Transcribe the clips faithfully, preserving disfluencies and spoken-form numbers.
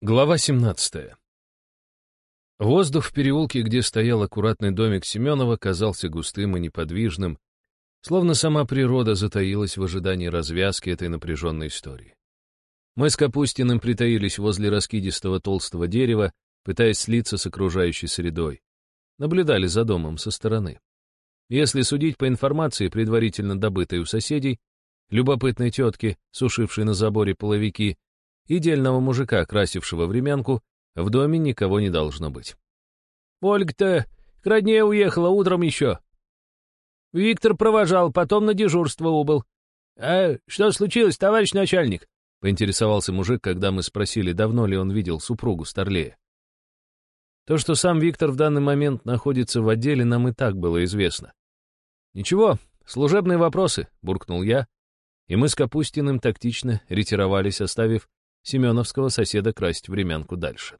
Глава семнадцатая. Воздух в переулке, где стоял аккуратный домик Семенова, казался густым и неподвижным, словно сама природа затаилась в ожидании развязки этой напряженной истории. Мы с Капустиным притаились возле раскидистого толстого дерева, пытаясь слиться с окружающей средой. Наблюдали за домом со стороны. Если судить по информации, предварительно добытой у соседей, любопытной тетки, сушившей на заборе половики, и дельного мужика, красившего времянку, в доме никого не должно быть. «Ольга-то к родне уехала утром еще. Виктор провожал, потом на дежурство убыл. А что случилось, товарищ начальник?» — поинтересовался мужик, когда мы спросили, давно ли он видел супругу Старлея. То, что сам Виктор в данный момент находится в отделе, нам и так было известно. «Ничего, служебные вопросы», — буркнул я, и мы с Капустиным тактично ретировались, оставив семеновского соседа красть времянку дальше.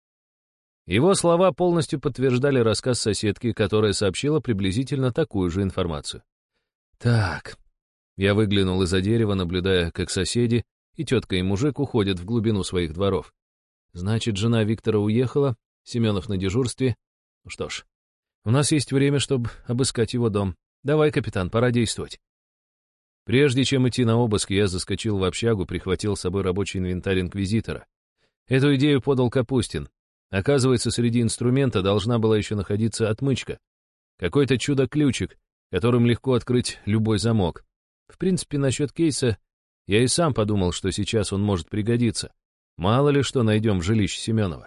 Его слова полностью подтверждали рассказ соседки, которая сообщила приблизительно такую же информацию. «Так...» Я выглянул из-за дерева, наблюдая, как соседи, и тетка, и мужик уходят в глубину своих дворов. Значит, жена Виктора уехала, Семенов на дежурстве. Ну что ж, у нас есть время, чтобы обыскать его дом. Давай, капитан, пора действовать. Прежде чем идти на обыск, я заскочил в общагу, прихватил с собой рабочий инвентарь инквизитора. Эту идею подал Капустин. Оказывается, среди инструмента должна была еще находиться отмычка. Какой-то чудо-ключик, которым легко открыть любой замок. В принципе, насчет кейса я и сам подумал, что сейчас он может пригодиться. Мало ли что найдем в жилище Семенова.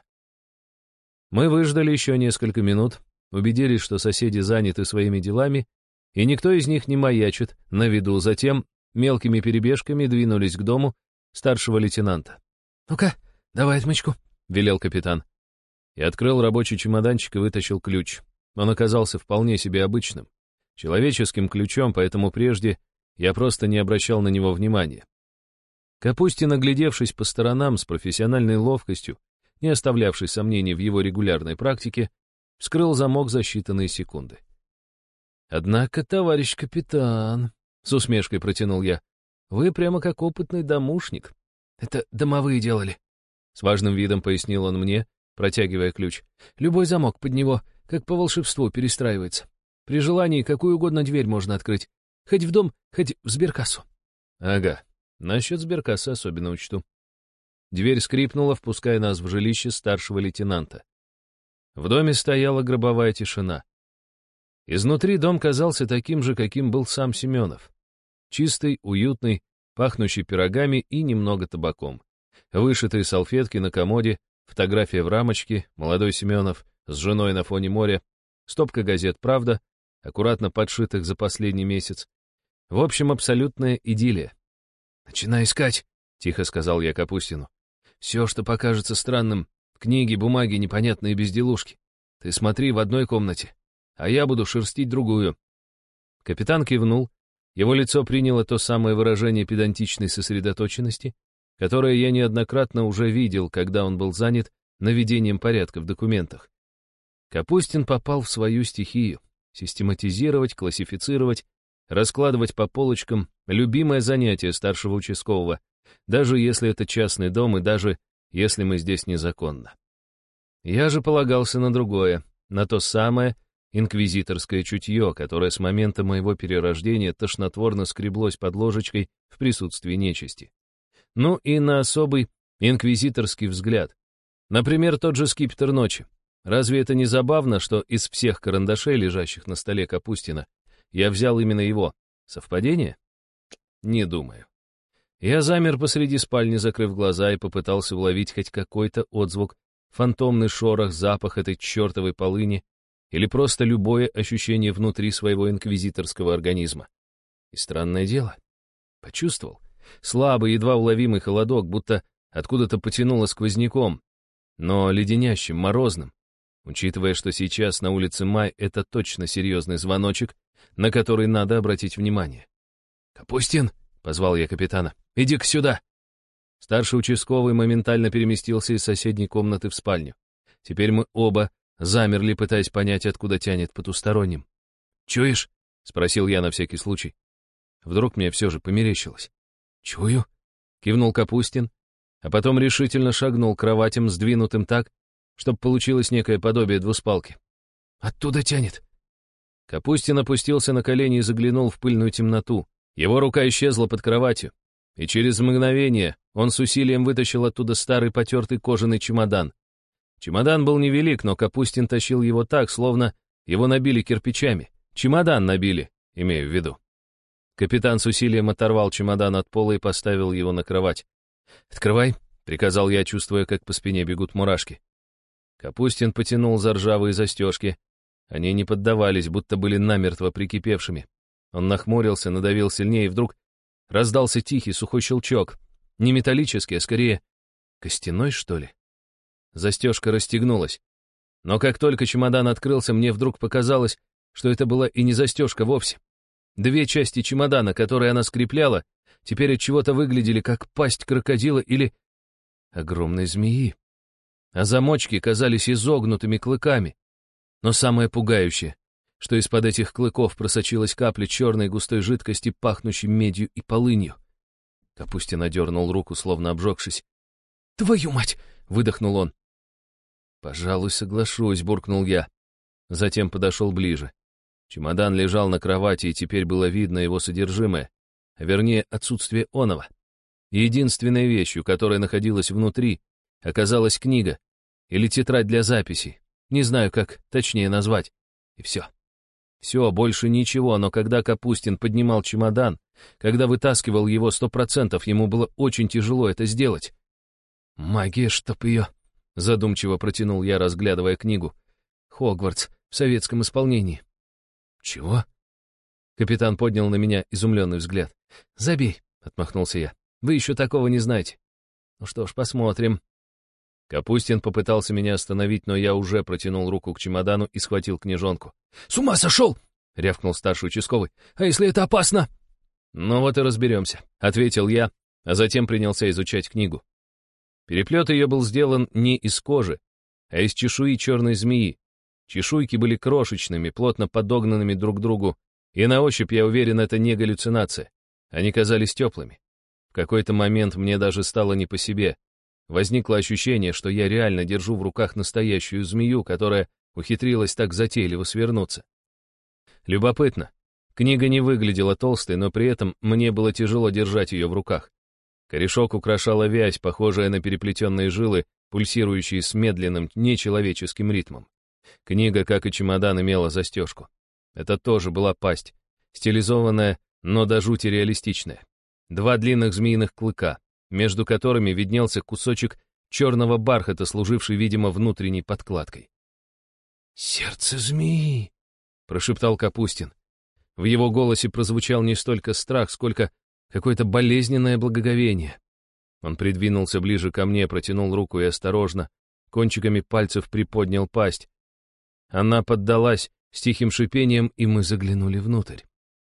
Мы выждали еще несколько минут, убедились, что соседи заняты своими делами, и никто из них не маячит на виду. Затем мелкими перебежками двинулись к дому старшего лейтенанта. «Ну-ка, давай отмычку», — велел капитан. Я открыл рабочий чемоданчик и вытащил ключ. Он оказался вполне себе обычным, человеческим ключом, поэтому прежде я просто не обращал на него внимания. Капустин, оглядевшись по сторонам с профессиональной ловкостью, не оставлявший сомнений в его регулярной практике, вскрыл замок за считанные секунды. «Однако, товарищ капитан», — с усмешкой протянул я, — «вы прямо как опытный домушник». «Это домовые делали», — с важным видом пояснил он мне, протягивая ключ. «Любой замок под него, как по волшебству, перестраивается. При желании какую угодно дверь можно открыть. Хоть в дом, хоть в сберкассу». «Ага, насчет сберкассы особенно учту». Дверь скрипнула, впуская нас в жилище старшего лейтенанта. В доме стояла гробовая тишина. Изнутри дом казался таким же, каким был сам Семенов. Чистый, уютный, пахнущий пирогами и немного табаком. Вышитые салфетки на комоде, фотография в рамочке, молодой Семенов с женой на фоне моря, стопка газет «Правда», аккуратно подшитых за последний месяц. В общем, абсолютная идиллия. «Начинай искать», — тихо сказал я Капустину. «Все, что покажется странным, книги, бумаги, непонятные безделушки. Ты смотри в одной комнате, а я буду шерстить другую». Капитан кивнул. Его лицо приняло то самое выражение педантичной сосредоточенности, которое я неоднократно уже видел, когда он был занят наведением порядка в документах. Капустин попал в свою стихию. Систематизировать, классифицировать, раскладывать по полочкам — любимое занятие старшего участкового, даже если это частный дом и даже если мы здесь незаконно. Я же полагался на другое, на то самое инквизиторское чутье, которое с момента моего перерождения тошнотворно скреблось под ложечкой в присутствии нечисти. Ну и на особый инквизиторский взгляд. Например, тот же скипетр ночи. Разве это не забавно, что из всех карандашей, лежащих на столе Капустина, я взял именно его? Совпадение? Не думаю. Я замер посреди спальни, закрыв глаза, и попытался уловить хоть какой-то отзвук, фантомный шорох, запах этой чертовой полыни или просто любое ощущение внутри своего инквизиторского организма. И странное дело. Почувствовал. Слабый, едва уловимый холодок, будто откуда-то потянуло сквозняком, но леденящим, морозным. Учитывая, что сейчас на улице май, это точно серьезный звоночек, на который надо обратить внимание. «Капустин!» — позвал я капитана. «Иди-ка сюда!» Старший участковый моментально переместился из соседней комнаты в спальню. Теперь мы оба замерли, пытаясь понять, откуда тянет потусторонним. «Чуешь?» — спросил я на всякий случай. Вдруг мне все же померещилось. «Чую», — кивнул Капустин, а потом решительно шагнул к кроватям, сдвинутым так, чтобы получилось некое подобие двуспалки. «Оттуда тянет!» Капустин опустился на колени и заглянул в пыльную темноту. Его рука исчезла под кроватью, и через мгновение он с усилием вытащил оттуда старый потертый кожаный чемодан. Чемодан был невелик, но Капустин тащил его так, словно его набили кирпичами. Чемодан набили, имею в виду. Капитан с усилием оторвал чемодан от пола и поставил его на кровать. «Открывай», — приказал я, чувствуя, как по спине бегут мурашки. Капустин потянул за ржавые застежки. Они не поддавались, будто были намертво прикипевшими. Он нахмурился, надавил сильнее, и вдруг раздался тихий сухой щелчок. Не металлический, а скорее костяной, что ли? Застежка расстегнулась. Но как только чемодан открылся, мне вдруг показалось, что это была и не застежка вовсе. Две части чемодана, которые она скрепляла, теперь от чего-то выглядели как пасть крокодила или огромной змеи. А замочки казались изогнутыми клыками. Но самое пугающее, что из-под этих клыков просочилась капля черной густой жидкости, пахнущей медью и полынью. Капустин одернул руку, словно обжегшись. «Твою мать!» — выдохнул он. «Пожалуй, соглашусь», — буркнул я. Затем подошел ближе. Чемодан лежал на кровати, и теперь было видно его содержимое, а вернее отсутствие оного. Единственной вещью, которая находилась внутри, оказалась книга или тетрадь для записей. Не знаю, как точнее назвать. И все. Все, больше ничего, но когда Капустин поднимал чемодан, когда вытаскивал его сто процентов, ему было очень тяжело это сделать. «Магия, чтоб ее...» — задумчиво протянул я, разглядывая книгу. «Хогвартс в советском исполнении». «Чего?» Капитан поднял на меня изумленный взгляд. «Забей», — отмахнулся я. «Вы еще такого не знаете». «Ну что ж, посмотрим». Капустин попытался меня остановить, но я уже протянул руку к чемодану и схватил книжонку. «С ума сошел!» — рявкнул старший участковый. «А если это опасно?» «Ну вот и разберемся», — ответил я, а затем принялся изучать книгу. Переплет ее был сделан не из кожи, а из чешуи черной змеи. Чешуйки были крошечными, плотно подогнанными друг к другу, и на ощупь, я уверен, это не галлюцинация. Они казались теплыми. В какой-то момент мне даже стало не по себе. Возникло ощущение, что я реально держу в руках настоящую змею, которая ухитрилась так затейливо свернуться. Любопытно. Книга не выглядела толстой, но при этом мне было тяжело держать ее в руках. Корешок украшала вязь, похожая на переплетенные жилы, пульсирующие с медленным, нечеловеческим ритмом. Книга, как и чемодан, имела застежку. Это тоже была пасть, стилизованная, но до жути реалистичная. Два длинных змеиных клыка, между которыми виднелся кусочек черного бархата, служивший, видимо, внутренней подкладкой. «Сердце змеи!» — прошептал Капустин. В его голосе прозвучал не столько страх, сколько какое-то болезненное благоговение. Он придвинулся ближе ко мне, протянул руку и осторожно, кончиками пальцев приподнял пасть. Она поддалась с тихим шипением, и мы заглянули внутрь.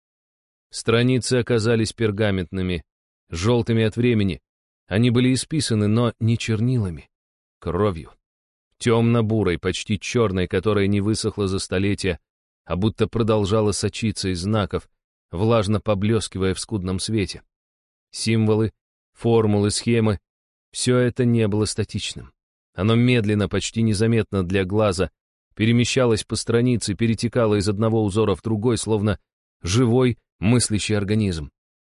Страницы оказались пергаментными, желтыми от времени. Они были исписаны, но не чернилами, кровью. Темно-бурой, почти черной, которая не высохла за столетия, а будто продолжала сочиться из знаков, влажно поблескивая в скудном свете. Символы, формулы, схемы — все это не было статичным. Оно медленно, почти незаметно для глаза, перемещалось по странице, перетекало из одного узора в другой, словно живой, мыслящий организм.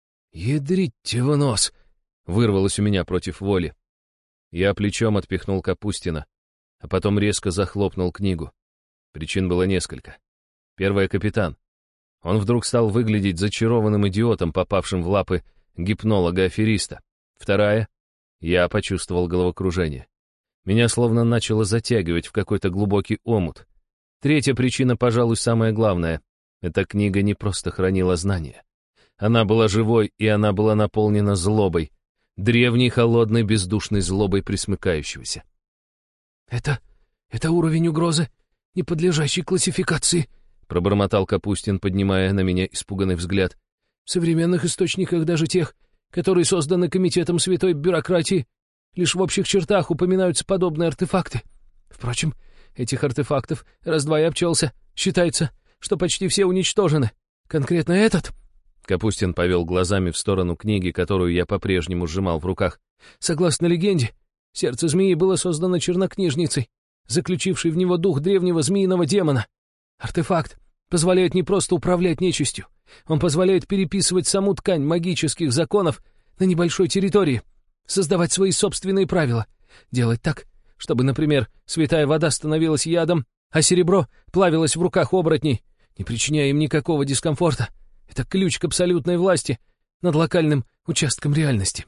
«Ядрите в нос!» — вырвалось у меня против воли. Я плечом отпихнул Капустина, а потом резко захлопнул книгу. Причин было несколько. Первая — капитан. Он вдруг стал выглядеть зачарованным идиотом, попавшим в лапы гипнолога-афериста. Вторая — я почувствовал головокружение. Меня словно начало затягивать в какой-то глубокий омут. Третья причина, пожалуй, самая главная. Эта книга не просто хранила знания. Она была живой, и она была наполнена злобой. Древней, холодной, бездушной злобой пресмыкающегося. «Это... это уровень угрозы, не подлежащий классификации», пробормотал Капустин, поднимая на меня испуганный взгляд. «В современных источниках, даже тех, которые созданы комитетом святой бюрократии, лишь в общих чертах упоминаются подобные артефакты. Впрочем, этих артефактов, раз-два и обчелся, считается, что почти все уничтожены. Конкретно этот...» Капустин повел глазами в сторону книги, которую я по-прежнему сжимал в руках. «Согласно легенде, сердце змеи было создано чернокнижницей, заключившей в него дух древнего змеиного демона. Артефакт позволяет не просто управлять нечистью, он позволяет переписывать саму ткань магических законов на небольшой территории, создавать свои собственные правила, делать так, чтобы, например, святая вода становилась ядом, а серебро плавилось в руках оборотней, не причиняя им никакого дискомфорта. Это ключ к абсолютной власти над локальным участком реальности».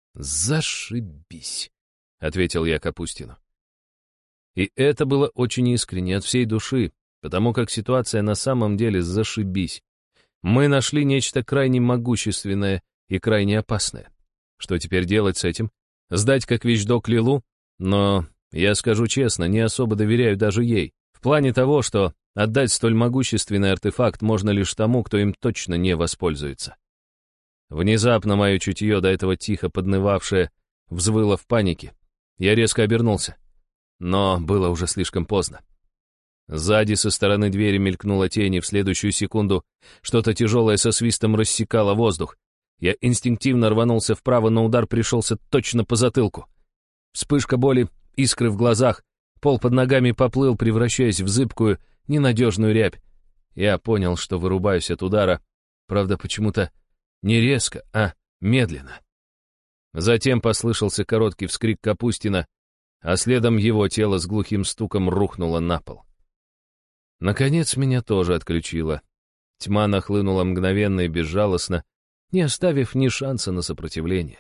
«Зашибись», — ответил я Капустину. И это было очень искренне, от всей души, потому как ситуация на самом деле зашибись. Мы нашли нечто крайне могущественное и крайне опасное. Что теперь делать с этим? Сдать как вещдок Лилу? Но, я скажу честно, не особо доверяю даже ей. В плане того, что отдать столь могущественный артефакт можно лишь тому, кто им точно не воспользуется. Внезапно мое чутье, до этого тихо поднывавшее, взвыло в панике. Я резко обернулся. Но было уже слишком поздно. Сзади со стороны двери мелькнула тень, и в следующую секунду что-то тяжелое со свистом рассекало воздух. Я инстинктивно рванулся вправо, но удар пришелся точно по затылку. Вспышка боли, искры в глазах, пол под ногами поплыл, превращаясь в зыбкую, ненадежную рябь. Я понял, что вырубаюсь от удара, правда, почему-то не резко, а медленно. Затем послышался короткий вскрик Капустина, а следом его тело с глухим стуком рухнуло на пол. Наконец меня тоже отключило. Тьма нахлынула мгновенно и безжалостно, не оставив ни шанса на сопротивление.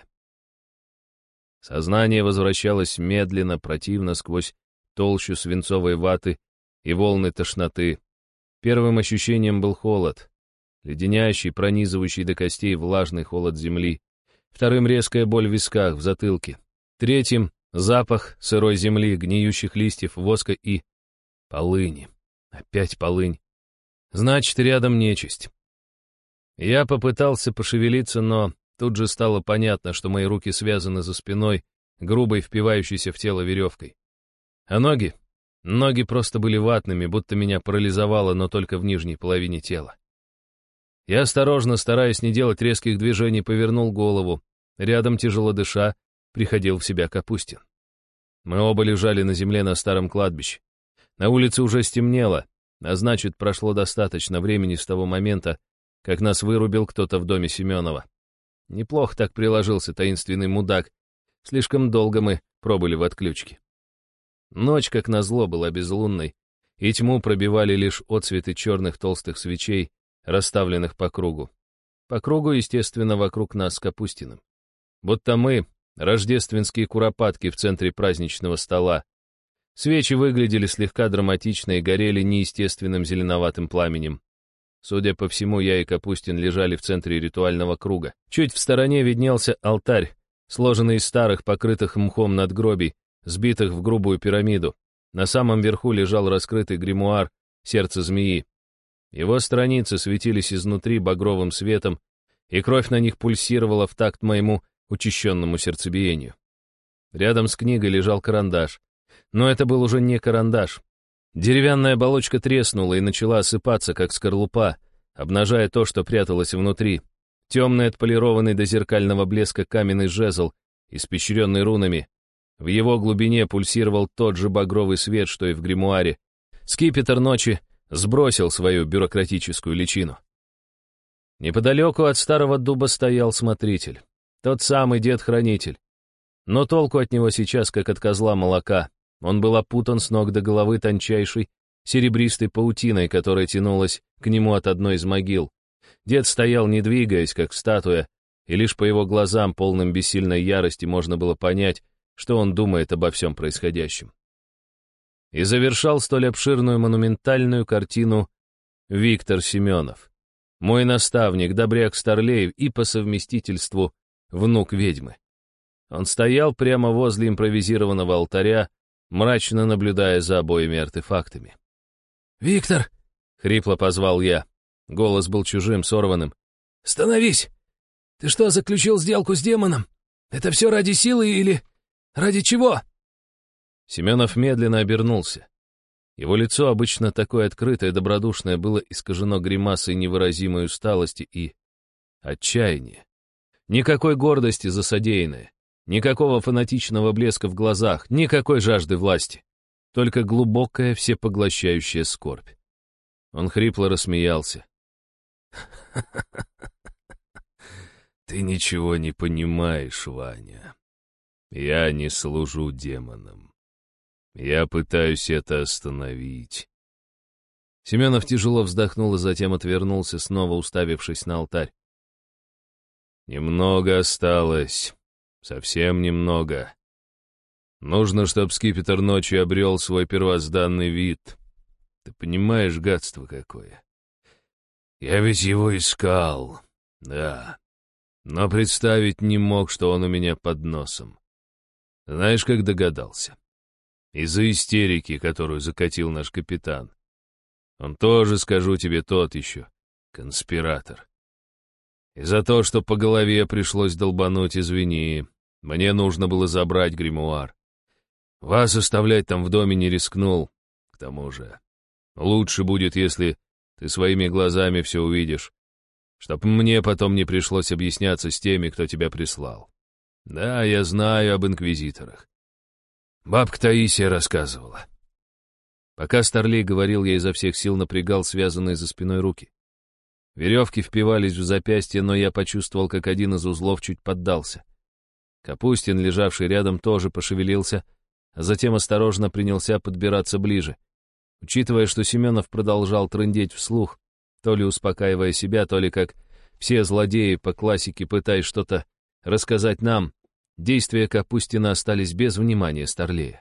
Сознание возвращалось медленно, противно, сквозь толщу свинцовой ваты и волны тошноты. Первым ощущением был холод, леденящий, пронизывающий до костей влажный холод земли. Вторым — резкая боль в висках, в затылке. Третьим — запах сырой земли, гниющих листьев, воска и полыни. Опять полынь. Значит, рядом нечисть. Я попытался пошевелиться, но тут же стало понятно, что мои руки связаны за спиной, грубой, впивающейся в тело веревкой. А ноги? Ноги просто были ватными, будто меня парализовало, но только в нижней половине тела. Я осторожно, стараясь не делать резких движений, повернул голову. Рядом, тяжело дыша, приходил в себя Капустин. Мы оба лежали на земле на старом кладбище. На улице уже стемнело, а значит, прошло достаточно времени с того момента, как нас вырубил кто-то в доме Семенова. Неплохо так приложился таинственный мудак. Слишком долго мы пробыли в отключке. Ночь, как назло, была безлунной, и тьму пробивали лишь отсветы черных толстых свечей, расставленных по кругу. По кругу, естественно, вокруг нас с Капустиным. Будто мы — рождественские куропатки в центре праздничного стола. Свечи выглядели слегка драматично и горели неестественным зеленоватым пламенем. Судя по всему, я и Капустин лежали в центре ритуального круга. Чуть в стороне виднелся алтарь, сложенный из старых, покрытых мхом надгробий, сбитых в грубую пирамиду. На самом верху лежал раскрытый гримуар «Сердце змеи». Его страницы светились изнутри багровым светом, и кровь на них пульсировала в такт моему учащенному сердцебиению. Рядом с книгой лежал карандаш. Но это был уже не карандаш. Деревянная оболочка треснула и начала осыпаться, как скорлупа, обнажая то, что пряталось внутри. Темный, отполированный до зеркального блеска каменный жезл, испещренный рунами. В его глубине пульсировал тот же багровый свет, что и в гримуаре. Скипетр ночи сбросил свою бюрократическую личину. Неподалеку от старого дуба стоял смотритель. Тот самый дед-хранитель. Но толку от него сейчас, как от козла молока. Он был опутан с ног до головы тончайшей, серебристой паутиной, которая тянулась к нему от одной из могил. Дед стоял, не двигаясь, как статуя, и лишь по его глазам, полным бессильной ярости, можно было понять, что он думает обо всем происходящем. И завершал столь обширную монументальную картину Виктор Семенов, мой наставник, добряк Старлеев и по совместительству внук ведьмы. Он стоял прямо возле импровизированного алтаря, мрачно наблюдая за обоими артефактами. «Виктор!» — хрипло позвал я. Голос был чужим, сорванным. «Становись! Ты что, заключил сделку с демоном? Это все ради силы или ради чего?» Семенов медленно обернулся. Его лицо, обычно такое открытое, добродушное, было искажено гримасой невыразимой усталости и Отчаяние. Никакой гордости за содеянное. Никакого фанатичного блеска в глазах, никакой жажды власти. Только глубокая, всепоглощающая скорбь. Он хрипло рассмеялся. «Ты ничего не понимаешь, Ваня. Я не служу демонам. Я пытаюсь это остановить». Семенов тяжело вздохнул и затем отвернулся, снова уставившись на алтарь. «Немного осталось. Совсем немного. Нужно, чтоб скипетр ночи обрел свой первозданный вид. Ты понимаешь, гадство какое? Я ведь его искал, да, но представить не мог, что он у меня под носом. Знаешь, как догадался? Из-за истерики, которую закатил наш капитан. Он тоже, скажу тебе, тот еще конспиратор. И за то, что по голове пришлось долбануть, извини. Мне нужно было забрать гримуар. Вас оставлять там в доме не рискнул. К тому же, лучше будет, если ты своими глазами все увидишь, чтоб мне потом не пришлось объясняться с теми, кто тебя прислал. Да, я знаю об инквизиторах. Бабка Таисия рассказывала. Пока Старлей говорил, я изо всех сил напрягал связанные за спиной руки. Веревки впивались в запястье, но я почувствовал, как один из узлов чуть поддался. Капустин, лежавший рядом, тоже пошевелился, а затем осторожно принялся подбираться ближе. Учитывая, что Семенов продолжал трындеть вслух, то ли успокаивая себя, то ли как все злодеи по классике пытаясь что-то рассказать нам, действия Капустина остались без внимания Старлея.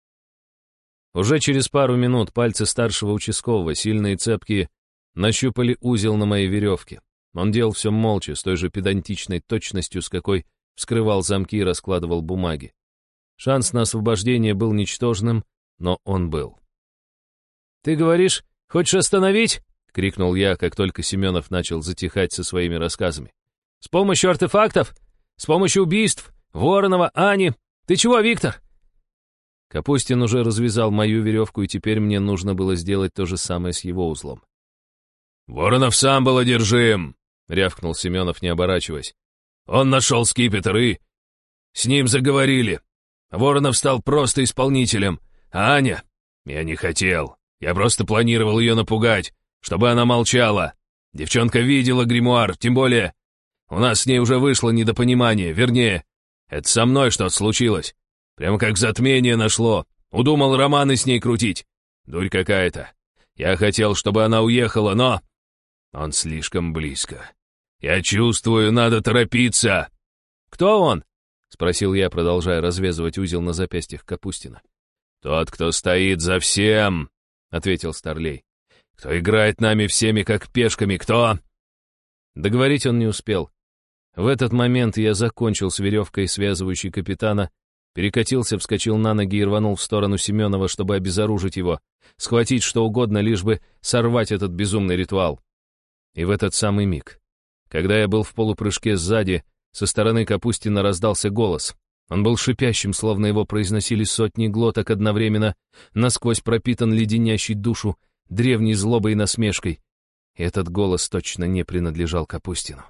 Уже через пару минут пальцы старшего участкового, сильные и цепкие, нащупали узел на моей веревке. Он делал все молча, с той же педантичной точностью, с какой вскрывал замки и раскладывал бумаги. Шанс на освобождение был ничтожным, но он был. «Ты говоришь, хочешь остановить?» — крикнул я, как только Семенов начал затихать со своими рассказами. «С помощью артефактов? С помощью убийств? Воронова, Ани? Ты чего, Виктор?» Капустин уже развязал мою веревку, и теперь мне нужно было сделать то же самое с его узлом. «Воронов сам был одержим!» — рявкнул Семенов, не оборачиваясь. «Он нашел скипетр и... с ним заговорили. Воронов стал просто исполнителем, а Аня... Я не хотел. Я просто планировал ее напугать, чтобы она молчала. Девчонка видела гримуар, тем более... У нас с ней уже вышло недопонимание, вернее, это со мной что-то случилось. Прямо как затмение нашло. Удумал романы с ней крутить. Дурь какая-то. Я хотел, чтобы она уехала, но... Он слишком близко. Я чувствую, надо торопиться. «Кто он?» — спросил я, продолжая развязывать узел на запястьях Капустина. «Тот, кто стоит за всем», — ответил Старлей. «Кто играет нами всеми как пешками, кто...» Договорить он не успел. В этот момент я закончил с веревкой, связывающей капитана, перекатился, вскочил на ноги и рванул в сторону Семенова, чтобы обезоружить его, схватить что угодно, лишь бы сорвать этот безумный ритуал. И в этот самый миг, когда я был в полупрыжке сзади, со стороны Капустина раздался голос. Он был шипящим, словно его произносили сотни глоток одновременно, насквозь пропитан леденящей душу, древней злобой и насмешкой. И этот голос точно не принадлежал Капустину.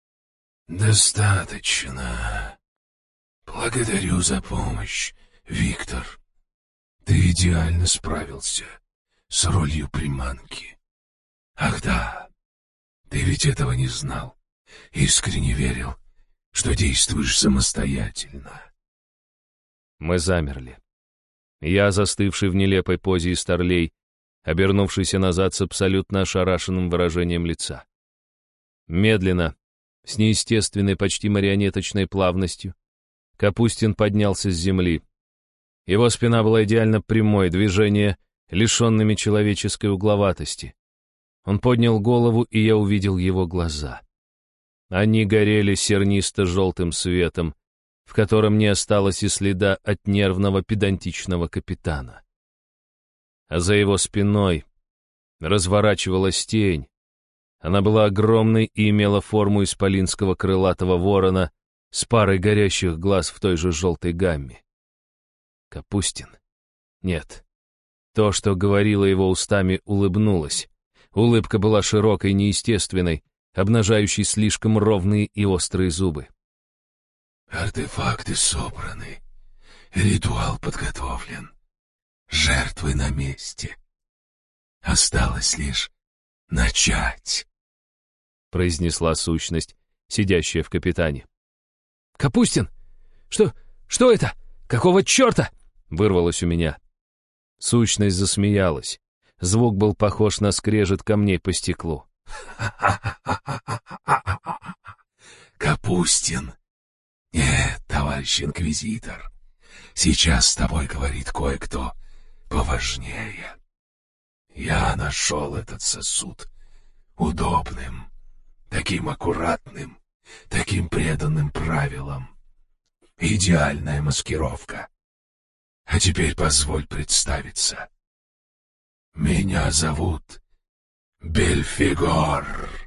«Достаточно. Благодарю за помощь, Виктор. Ты идеально справился с ролью приманки. Ах да, ты ведь этого не знал, искренне верил, что действуешь самостоятельно». Мы замерли. Я, застывший в нелепой позе и Старлей, обернувшийся назад с абсолютно ошарашенным выражением лица. Медленно, с неестественной, почти марионеточной плавностью, Капустин поднялся с земли. Его спина была идеально прямой, движения, лишенными человеческой угловатости. Он поднял голову, и я увидел его глаза. Они горели сернисто-желтым светом, в котором не осталось и следа от нервного педантичного капитана. А за его спиной разворачивалась тень. Она была огромной и имела форму исполинского крылатого ворона с парой горящих глаз в той же желтой гамме. Капустин? Нет. То, что говорило его устами, улыбнулось. Улыбка была широкой, неестественной, обнажающий слишком ровные и острые зубы. «Артефакты собраны, ритуал подготовлен, жертвы на месте. Осталось лишь начать», — произнесла сущность, сидящая в капитане. «Капустин! Что... что это? Какого черта?» — вырвалось у меня. Сущность засмеялась. Звук был похож на скрежет камней по стеклу. «Капустин! Нет, товарищ инквизитор, сейчас с тобой говорит кое-кто поважнее. Я нашел этот сосуд удобным, таким аккуратным, таким преданным правилам. Идеальная маскировка. А теперь позволь представиться. Меня зовут Бельфигор».